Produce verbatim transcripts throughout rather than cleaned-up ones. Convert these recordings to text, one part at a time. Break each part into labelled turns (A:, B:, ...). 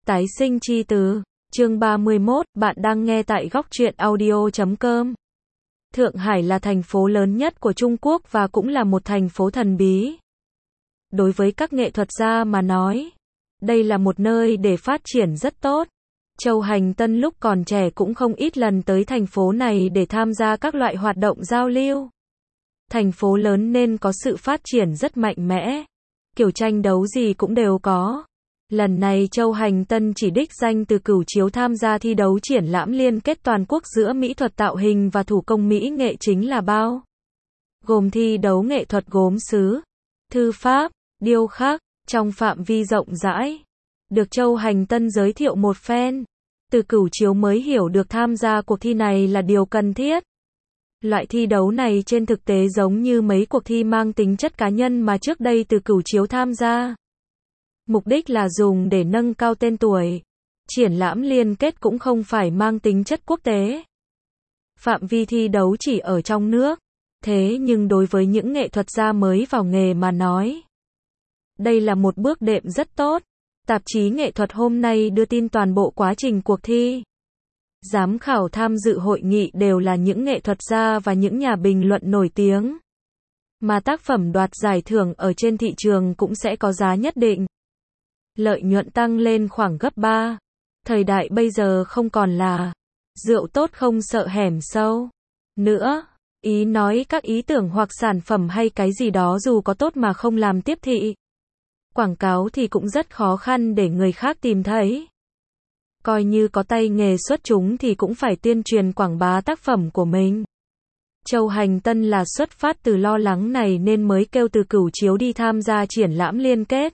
A: Tái sinh chi từ, chương ba mươi mốt, bạn đang nghe tại góc truyện audio chấm com. Thượng Hải là thành phố lớn nhất của Trung Quốc và cũng là một thành phố thần bí. Đối với các nghệ thuật gia mà nói, đây là một nơi để phát triển rất tốt. Châu Hành Tân lúc còn trẻ cũng không ít lần tới thành phố này để tham gia các loại hoạt động giao lưu. Thành phố lớn nên có sự phát triển rất mạnh mẽ. Kiểu tranh đấu gì cũng đều có. Lần này Châu Hành Tân chỉ đích danh Từ Cửu Chiếu tham gia thi đấu triển lãm liên kết toàn quốc giữa mỹ thuật tạo hình và thủ công mỹ nghệ chính là bao. Gồm thi đấu nghệ thuật gốm sứ, thư pháp, điêu khắc, trong phạm vi rộng rãi. Được Châu Hành Tân giới thiệu một phen, Từ Cửu Chiếu mới hiểu được tham gia cuộc thi này là điều cần thiết. Loại thi đấu này trên thực tế giống như mấy cuộc thi mang tính chất cá nhân mà trước đây Từ Cửu Chiếu tham gia. Mục đích là dùng để nâng cao tên tuổi. Triển lãm liên kết cũng không phải mang tính chất quốc tế. Phạm vi thi đấu chỉ ở trong nước. Thế nhưng đối với những nghệ thuật gia mới vào nghề mà nói, đây là một bước đệm rất tốt. Tạp chí nghệ thuật hôm nay đưa tin toàn bộ quá trình cuộc thi. Giám khảo tham dự hội nghị đều là những nghệ thuật gia và những nhà bình luận nổi tiếng. Mà tác phẩm đoạt giải thưởng ở trên thị trường cũng sẽ có giá nhất định. Lợi nhuận tăng lên khoảng gấp ba. Thời đại bây giờ không còn là rượu tốt không sợ hẻm sâu nữa. Ý nói các ý tưởng hoặc sản phẩm hay cái gì đó dù có tốt mà không làm tiếp thị, quảng cáo thì cũng rất khó khăn để người khác tìm thấy. Coi như có tay nghề xuất chúng thì cũng phải tuyên truyền quảng bá tác phẩm của mình. Châu Hành Tân là xuất phát từ lo lắng này nên mới kêu Từ Cửu Chiếu đi tham gia triển lãm liên kết.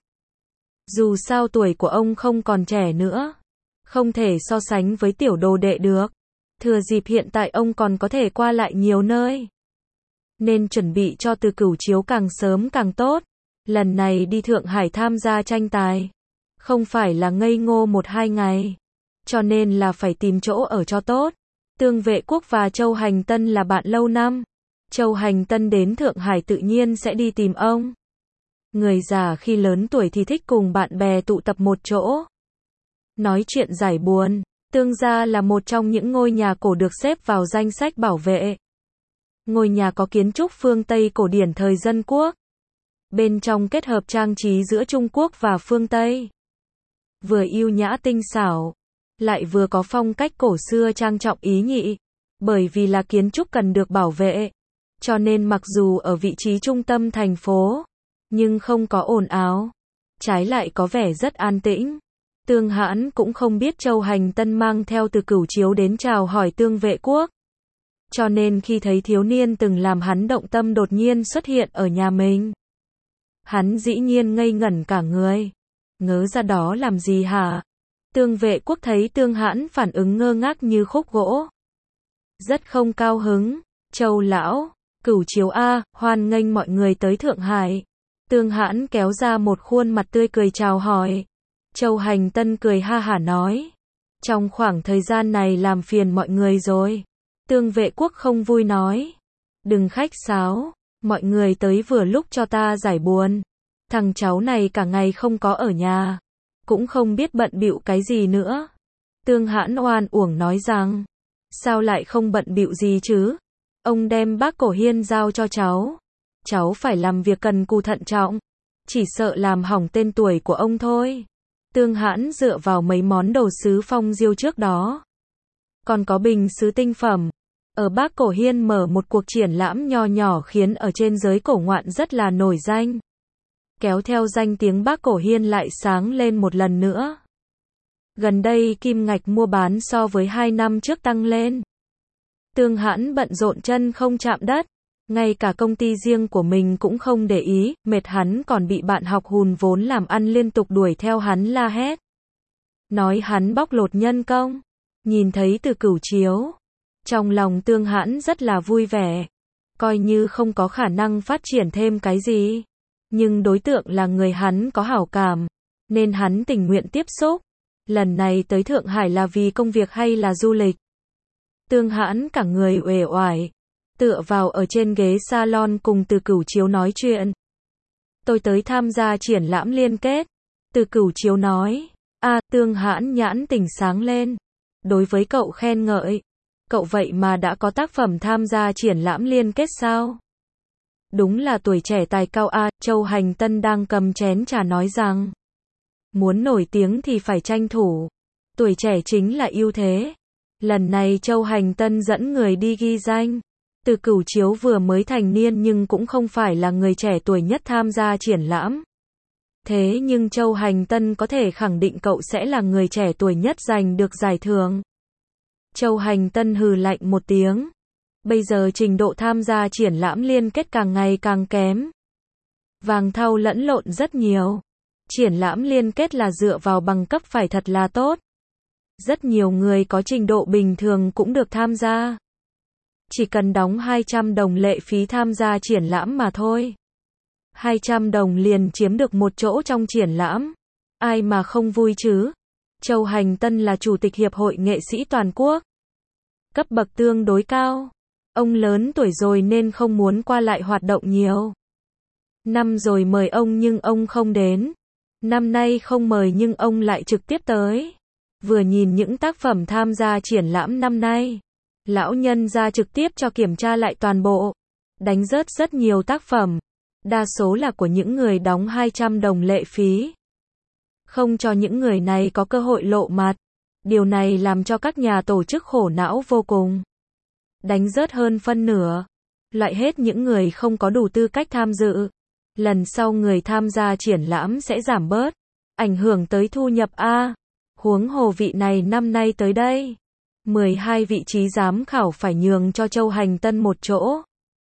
A: Dù sao tuổi của ông không còn trẻ nữa, không thể so sánh với tiểu đồ đệ được. Thừa dịp hiện tại ông còn có thể qua lại nhiều nơi, nên chuẩn bị cho Từ Cửu Chiếu càng sớm càng tốt. Lần này đi Thượng Hải tham gia tranh tài, không phải là ngây ngô một hai ngày, cho nên là phải tìm chỗ ở cho tốt. Tương Vệ Quốc và Châu Hành Tân là bạn lâu năm. Châu Hành Tân đến Thượng Hải tự nhiên sẽ đi tìm ông. Người già khi lớn tuổi thì thích cùng bạn bè tụ tập một chỗ, nói chuyện giải buồn. Tương gia là một trong những ngôi nhà cổ được xếp vào danh sách bảo vệ. Ngôi nhà có kiến trúc phương Tây cổ điển thời dân quốc. Bên trong kết hợp trang trí giữa Trung Quốc và phương Tây. Vừa yêu nhã tinh xảo, lại vừa có phong cách cổ xưa trang trọng ý nhị. Bởi vì là kiến trúc cần được bảo vệ, cho nên mặc dù ở vị trí trung tâm thành phố, nhưng không có ồn ào, trái lại có vẻ rất an tĩnh. Tương Hãn cũng không biết Châu Hành Tân mang theo Từ Cửu Chiếu đến chào hỏi Tương Vệ Quốc. Cho nên khi thấy thiếu niên từng làm hắn động tâm đột nhiên xuất hiện ở nhà mình, hắn dĩ nhiên ngây ngẩn cả người. Ngớ ra đó làm gì hả? Tương Vệ Quốc thấy Tương Hãn phản ứng ngơ ngác như khúc gỗ, rất không cao hứng. Châu lão, Cửu Chiếu a, hoan nghênh mọi người tới Thượng Hải. Tương Hãn kéo ra một khuôn mặt tươi cười chào hỏi. Châu Hành Tân cười ha hả nói, trong khoảng thời gian này làm phiền mọi người rồi. Tương Vệ Quốc không vui nói, đừng khách sáo, mọi người tới vừa lúc cho ta giải buồn. Thằng cháu này cả ngày không có ở nhà, cũng không biết bận bịu cái gì nữa. Tương Hãn oan uổng nói rằng, sao lại không bận bịu gì chứ? Ông đem Bác Cổ Hiên giao cho cháu, cháu phải làm việc cần cù thận trọng, chỉ sợ làm hỏng tên tuổi của ông thôi. Tương Hãn dựa vào mấy món đồ sứ phong diêu trước đó, còn có bình sứ tinh phẩm, ở Bác Cổ Hiên mở một cuộc triển lãm nho nhỏ khiến ở trên giới cổ ngoạn rất là nổi danh. Kéo theo danh tiếng Bác Cổ Hiên lại sáng lên một lần nữa. Gần đây kim ngạch mua bán so với hai năm trước tăng lên. Tương Hãn bận rộn chân không chạm đất, ngay cả công ty riêng của mình cũng không để ý, mệt hắn còn bị bạn học hùn vốn làm ăn liên tục đuổi theo hắn la hét, nói hắn bóc lột nhân công. Nhìn thấy Từ Cửu Chiếu, trong lòng Tương Hãn rất là vui vẻ, coi như không có khả năng phát triển thêm cái gì, nhưng đối tượng là người hắn có hảo cảm, nên hắn tình nguyện tiếp xúc. Lần này tới Thượng Hải là vì công việc hay là du lịch? Tương Hãn cả người uể oải, tựa vào ở trên ghế salon cùng Từ Cửu Chiếu nói chuyện. Tôi tới tham gia triển lãm liên kết. Từ Cửu Chiếu nói, A, Tương Hãn nhãn tỉnh sáng lên. Đối với cậu khen ngợi. Cậu vậy mà đã có tác phẩm tham gia triển lãm liên kết sao? Đúng là tuổi trẻ tài cao A, Châu Hành Tân đang cầm chén trà nói rằng. Muốn nổi tiếng thì phải tranh thủ. Tuổi trẻ chính là ưu thế. Lần này Châu Hành Tân dẫn người đi ghi danh. Từ Cửu Chiếu vừa mới thành niên nhưng cũng không phải là người trẻ tuổi nhất tham gia triển lãm. Thế nhưng Châu Hành Tân có thể khẳng định cậu sẽ là người trẻ tuổi nhất giành được giải thưởng. Châu Hành Tân hừ lạnh một tiếng. Bây giờ trình độ tham gia triển lãm liên kết càng ngày càng kém. Vàng thau lẫn lộn rất nhiều. Triển lãm liên kết là dựa vào bằng cấp phải thật là tốt. Rất nhiều người có trình độ bình thường cũng được tham gia. Chỉ cần đóng hai trăm đồng lệ phí tham gia triển lãm mà thôi. hai trăm đồng liền chiếm được một chỗ trong triển lãm. Ai mà không vui chứ? Châu Hành Tân là chủ tịch Hiệp hội Nghệ sĩ toàn quốc. Cấp bậc tương đối cao. Ông lớn tuổi rồi nên không muốn qua lại hoạt động nhiều. Năm rồi mời ông nhưng ông không đến. Năm nay không mời nhưng ông lại trực tiếp tới. Vừa nhìn những tác phẩm tham gia triển lãm năm nay. Lão nhân ra trực tiếp cho kiểm tra lại toàn bộ. Đánh rớt rất nhiều tác phẩm. Đa số là của những người đóng hai trăm đồng lệ phí. Không cho những người này có cơ hội lộ mặt. Điều này làm cho các nhà tổ chức khổ não vô cùng. Đánh rớt hơn phân nửa. Loại hết những người không có đủ tư cách tham dự. Lần sau người tham gia triển lãm sẽ giảm bớt. Ảnh hưởng tới thu nhập A. Huống hồ vị này năm nay tới đây. mười hai vị trí giám khảo phải nhường cho Châu Hành Tân một chỗ.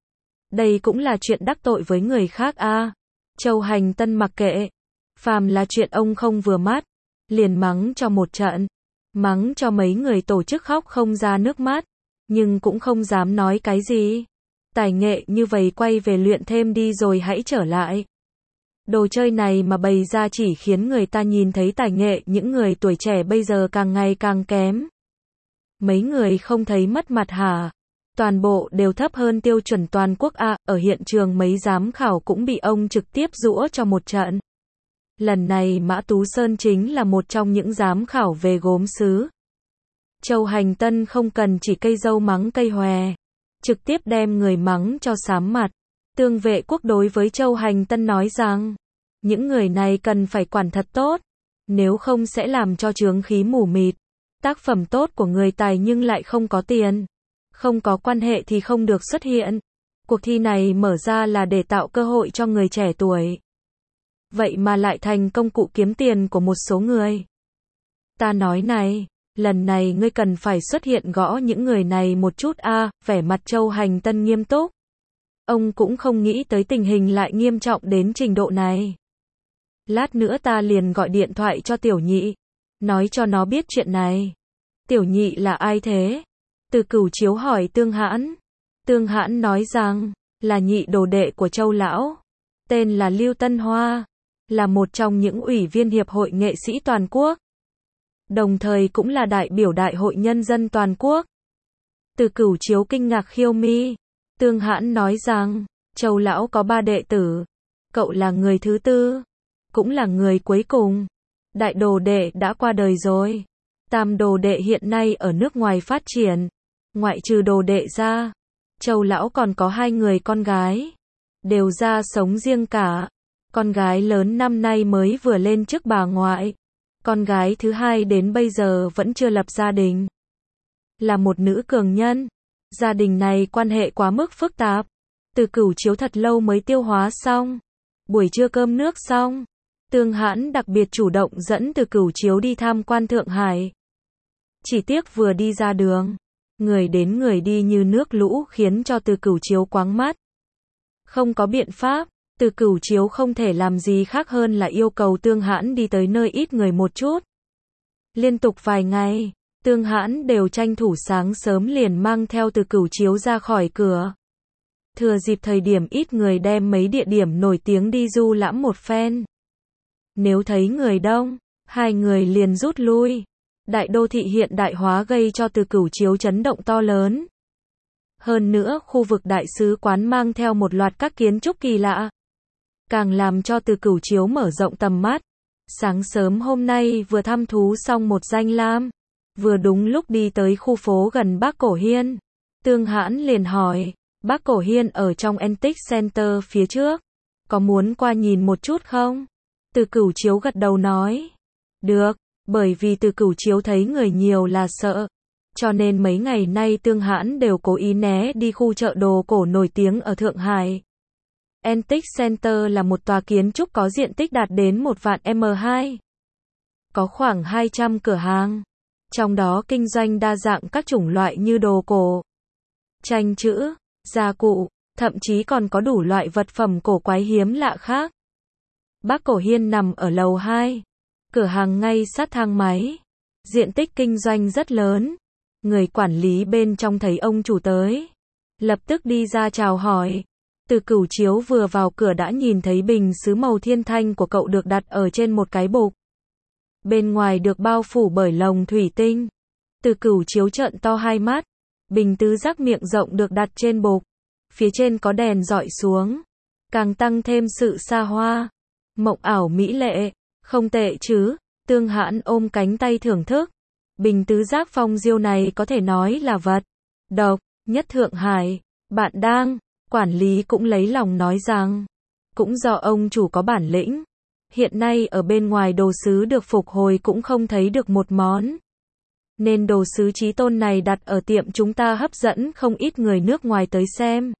A: Đây cũng là chuyện đắc tội với người khác A. Châu Hành Tân mặc kệ. Phàm là chuyện ông không vừa mắt. Liền mắng cho một trận. Mắng cho mấy người tổ chức khóc không ra nước mắt. Nhưng cũng không dám nói cái gì. Tài nghệ như vậy quay về luyện thêm đi rồi hãy trở lại. Đồ chơi này mà bày ra chỉ khiến người ta nhìn thấy tài nghệ những người tuổi trẻ bây giờ càng ngày càng kém. Mấy người không thấy mất mặt hả? Toàn bộ đều thấp hơn tiêu chuẩn toàn quốc A, ở hiện trường mấy giám khảo cũng bị ông trực tiếp giũa cho một trận. Lần này Mã Tú Sơn chính là một trong những giám khảo về gốm sứ. Châu Hành Tân không cần chỉ cây dâu mắng cây hòe. Trực tiếp đem người mắng cho sám mặt. Tương Vệ Quốc đối với Châu Hành Tân nói rằng, những người này cần phải quản thật tốt, nếu không sẽ làm cho chướng khí mù mịt. Tác phẩm tốt của người tài nhưng lại không có tiền, không có quan hệ thì không được xuất hiện. Cuộc thi này mở ra là để tạo cơ hội cho người trẻ tuổi. Vậy mà lại thành công cụ kiếm tiền của một số người. Ta nói này, lần này ngươi cần phải xuất hiện gõ những người này một chút a. Vẻ mặt Châu Hành Tân nghiêm túc. Ông cũng không nghĩ tới tình hình lại nghiêm trọng đến trình độ này. Lát nữa ta liền gọi điện thoại cho Tiểu Nhị, nói cho nó biết chuyện này. Tiểu Nhị là ai thế? Từ Cửu Chiếu hỏi Tương Hãn. Tương Hãn nói rằng, là nhị đồ đệ của Châu lão, tên là Lưu Tân Hoa, là một trong những ủy viên Hiệp hội Nghệ sĩ toàn quốc, đồng thời cũng là đại biểu Đại hội Nhân dân toàn quốc. Từ Cửu Chiếu kinh ngạc khiêu mi. Tương Hãn nói rằng, Châu lão có ba đệ tử, cậu là người thứ tư, cũng là người cuối cùng. Đại đồ đệ đã qua đời rồi. Tam đồ đệ hiện nay ở nước ngoài phát triển. Ngoại trừ đồ đệ ra, Châu lão còn có hai người con gái, đều ra sống riêng cả. Con gái lớn năm nay mới vừa lên chức bà ngoại. Con gái thứ hai đến bây giờ vẫn chưa lập gia đình. Là một nữ cường nhân. Gia đình này quan hệ quá mức phức tạp. Từ Cửu Chiếu thật lâu mới tiêu hóa xong. Buổi trưa cơm nước xong, Tương Hãn đặc biệt chủ động dẫn Từ Cửu Chiếu đi tham quan Thượng Hải. Chỉ tiếc vừa đi ra đường, người đến người đi như nước lũ khiến cho Từ Cửu Chiếu quáng mắt. Không có biện pháp, Từ Cửu Chiếu không thể làm gì khác hơn là yêu cầu Tương Hãn đi tới nơi ít người một chút. Liên tục vài ngày, Tương Hãn đều tranh thủ sáng sớm liền mang theo Từ Cửu Chiếu ra khỏi cửa. Thừa dịp thời điểm ít người đem mấy địa điểm nổi tiếng đi du lãm một phen. Nếu thấy người đông, hai người liền rút lui. Đại đô thị hiện đại hóa gây cho Từ Cửu Chiếu chấn động to lớn. Hơn nữa, khu vực đại sứ quán mang theo một loạt các kiến trúc kỳ lạ, càng làm cho Từ Cửu Chiếu mở rộng tầm mắt. Sáng sớm hôm nay vừa thăm thú xong một danh lam, vừa đúng lúc đi tới khu phố gần Bác Cổ Hiên. Tương Hãn liền hỏi, Bác Cổ Hiên ở trong Antique Center phía trước, có muốn qua nhìn một chút không? Từ Cửu Chiếu gật đầu nói, được, bởi vì Từ Cửu Chiếu thấy người nhiều là sợ, cho nên mấy ngày nay Tương Hãn đều cố ý né đi khu chợ đồ cổ nổi tiếng ở Thượng Hải. Antique Center là một tòa kiến trúc có diện tích đạt đến một vạn mét vuông. Có khoảng hai trăm cửa hàng, trong đó kinh doanh đa dạng các chủng loại như đồ cổ, tranh chữ, gia cụ, thậm chí còn có đủ loại vật phẩm cổ quái hiếm lạ khác. Bác Cổ Hiên nằm ở lầu hai, cửa hàng ngay sát thang máy, diện tích kinh doanh rất lớn. Người quản lý bên trong thấy ông chủ tới, lập tức đi ra chào hỏi. Từ Cửu Chiếu vừa vào cửa đã nhìn thấy bình sứ màu thiên thanh của cậu được đặt ở trên một cái bục. Bên ngoài được bao phủ bởi lồng thủy tinh. Từ Cửu Chiếu trợn to hai mắt. Bình tứ giác miệng rộng được đặt trên bục. Phía trên có đèn dọi xuống, càng tăng thêm sự xa hoa, mộng ảo mỹ lệ. Không tệ chứ? Tương Hãn ôm cánh tay thưởng thức. Bình tứ giác phong diêu này có thể nói là vật độc nhất Thượng Hải. Bạn đang, quản lý cũng lấy lòng nói rằng, cũng do ông chủ có bản lĩnh. Hiện nay ở bên ngoài đồ sứ được phục hồi cũng không thấy được một món. Nên đồ sứ Chí Tôn này đặt ở tiệm chúng ta hấp dẫn không ít người nước ngoài tới xem.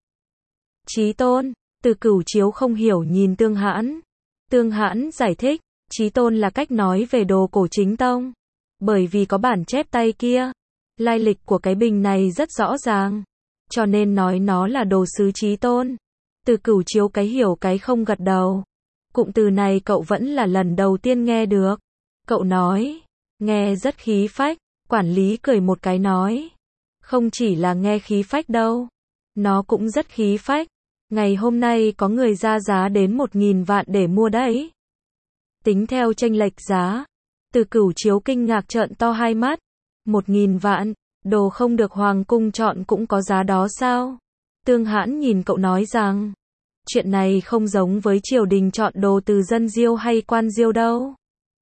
A: Chí Tôn, Từ Cửu Chiếu không hiểu nhìn Tương Hãn. Tương Hãn giải thích, Chí Tôn là cách nói về đồ cổ chính tông. Bởi vì có bản chép tay kia, lai lịch của cái bình này rất rõ ràng, cho nên nói nó là đồ sứ Chí Tôn. Từ Cửu Chiếu cái hiểu cái không gật đầu. Cụm từ này cậu vẫn là lần đầu tiên nghe được. Cậu nói, nghe rất khí phách. Quản lý cười một cái nói, không chỉ là nghe khí phách đâu, nó cũng rất khí phách. Ngày hôm nay có người ra giá đến một nghìn vạn để mua đấy. Tính theo chênh lệch giá. Từ Cửu Chiếu kinh ngạc trợn to hai mắt. Một nghìn vạn, đồ không được hoàng cung chọn cũng có giá đó sao? Tương Hãn nhìn cậu nói rằng, chuyện này không giống với triều đình chọn đồ từ dân diêu hay quan diêu đâu.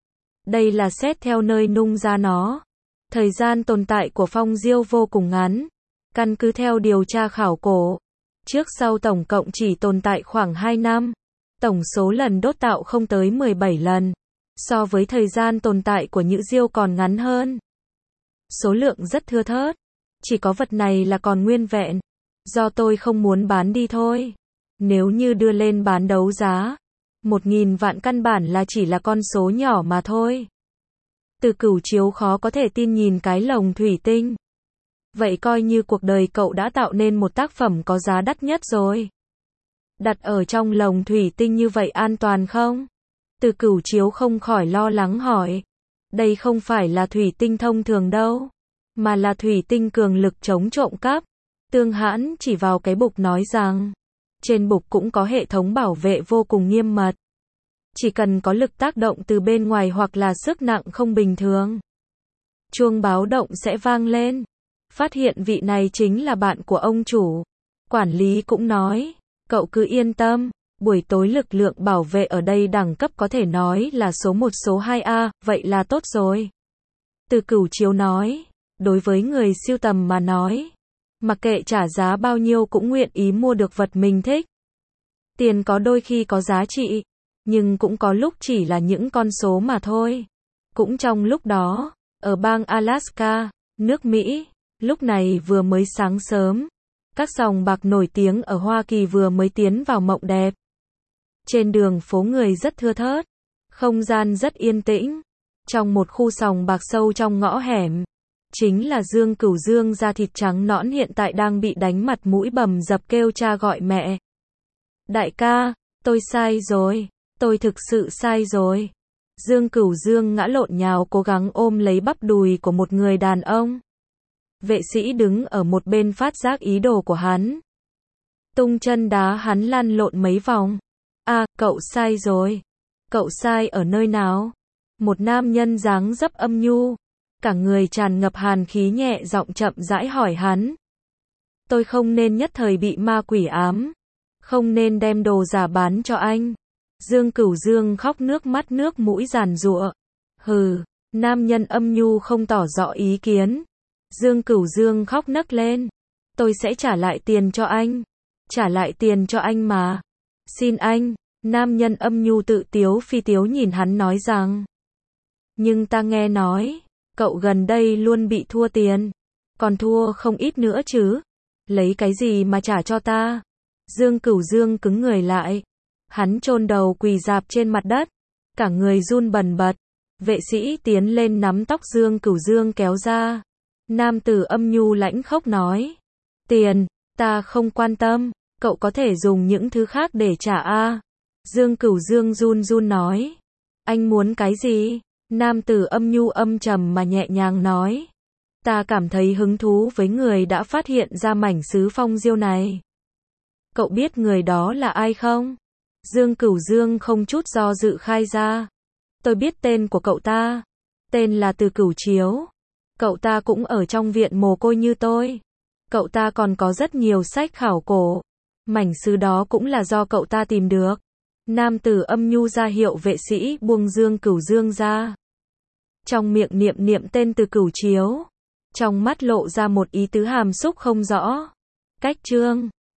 A: Đây là xét theo nơi nung ra nó. Thời gian tồn tại của phong diêu vô cùng ngắn. Căn cứ theo điều tra khảo cổ, trước sau tổng cộng chỉ tồn tại khoảng hai năm. Tổng số lần đốt tạo không tới mười bảy lần. So với thời gian tồn tại của nhữ diêu còn ngắn hơn. Số lượng rất thưa thớt. Chỉ có vật này là còn nguyên vẹn. Do tôi không muốn bán đi thôi. Nếu như đưa lên bán đấu giá, một nghìn vạn căn bản là chỉ là con số nhỏ mà thôi. Từ Cửu Chiếu khó có thể tin nhìn cái lồng thủy tinh. Vậy coi như cuộc đời cậu đã tạo nên một tác phẩm có giá đắt nhất rồi. Đặt ở trong lồng thủy tinh như vậy an toàn không? Từ Cửu Chiếu không khỏi lo lắng hỏi. Đây không phải là thủy tinh thông thường đâu, mà là thủy tinh cường lực chống trộm cắp. Tương Hãn chỉ vào cái bục nói rằng, trên bục cũng có hệ thống bảo vệ vô cùng nghiêm mật. Chỉ cần có lực tác động từ bên ngoài hoặc là sức nặng không bình thường, chuông báo động sẽ vang lên. Phát hiện vị này chính là bạn của ông chủ. Quản lý cũng nói, cậu cứ yên tâm, buổi tối lực lượng bảo vệ ở đây đẳng cấp có thể nói là số một số hai A, vậy là tốt rồi. Từ Cửu Chiếu nói, đối với người sưu tầm mà nói, mặc kệ trả giá bao nhiêu cũng nguyện ý mua được vật mình thích. Tiền có đôi khi có giá trị, nhưng cũng có lúc chỉ là những con số mà thôi. Cũng trong lúc đó, ở bang Alaska, nước Mỹ, lúc này vừa mới sáng sớm, các sòng bạc nổi tiếng ở Hoa Kỳ vừa mới tiến vào mộng đẹp. Trên đường phố người rất thưa thớt, không gian rất yên tĩnh. Trong một khu sòng bạc sâu trong ngõ hẻm, chính là Dương Cửu Dương da thịt trắng nõn hiện tại đang bị đánh mặt mũi bầm dập kêu cha gọi mẹ. Đại ca, tôi sai rồi, tôi thực sự sai rồi. Dương Cửu Dương ngã lộn nhào cố gắng ôm lấy bắp đùi của một người đàn ông. Vệ sĩ đứng ở một bên phát giác ý đồ của hắn. Tung chân đá hắn lăn lộn mấy vòng. À, cậu sai rồi. Cậu sai ở nơi nào? Một nam nhân dáng dấp âm nhu, cả người tràn ngập hàn khí nhẹ giọng chậm rãi hỏi hắn. Tôi không nên nhất thời bị ma quỷ ám. Không nên đem đồ giả bán cho anh. Dương Cửu Dương khóc nước mắt nước mũi giàn giụa. Hừ, nam nhân âm nhu không tỏ rõ ý kiến. Dương Cửu Dương khóc nấc lên. Tôi sẽ trả lại tiền cho anh. Trả lại tiền cho anh mà. Xin anh. Nam nhân âm nhu tự tiếu phi tiếu nhìn hắn nói rằng. Nhưng ta nghe nói, cậu gần đây luôn bị thua tiền. Còn thua không ít nữa chứ. Lấy cái gì mà trả cho ta? Dương Cửu Dương cứng người lại. Hắn chôn đầu quỳ rạp trên mặt đất. Cả người run bần bật. Vệ sĩ tiến lên nắm tóc Dương Cửu Dương kéo ra. Nam tử âm nhu lãnh khốc nói. Tiền, ta không quan tâm. Cậu có thể dùng những thứ khác để trả a. Dương Cửu Dương run run nói. Anh muốn cái gì? Nam tử âm nhu âm trầm mà nhẹ nhàng nói. Ta cảm thấy hứng thú với người đã phát hiện ra mảnh sứ phong diêu này. Cậu biết người đó là ai không? Dương Cửu Dương không chút do dự khai ra. Tôi biết tên của cậu ta. Tên là Từ Cửu Chiếu. Cậu ta cũng ở trong viện mồ côi như tôi. Cậu ta còn có rất nhiều sách khảo cổ. Mảnh sứ đó cũng là do cậu ta tìm được. Nam tử âm nhu ra hiệu vệ sĩ buông Dương Cửu Dương ra. Trong miệng niệm niệm tên Từ Cửu Chiếu. Trong mắt lộ ra một ý tứ hàm xúc không rõ. Cách chương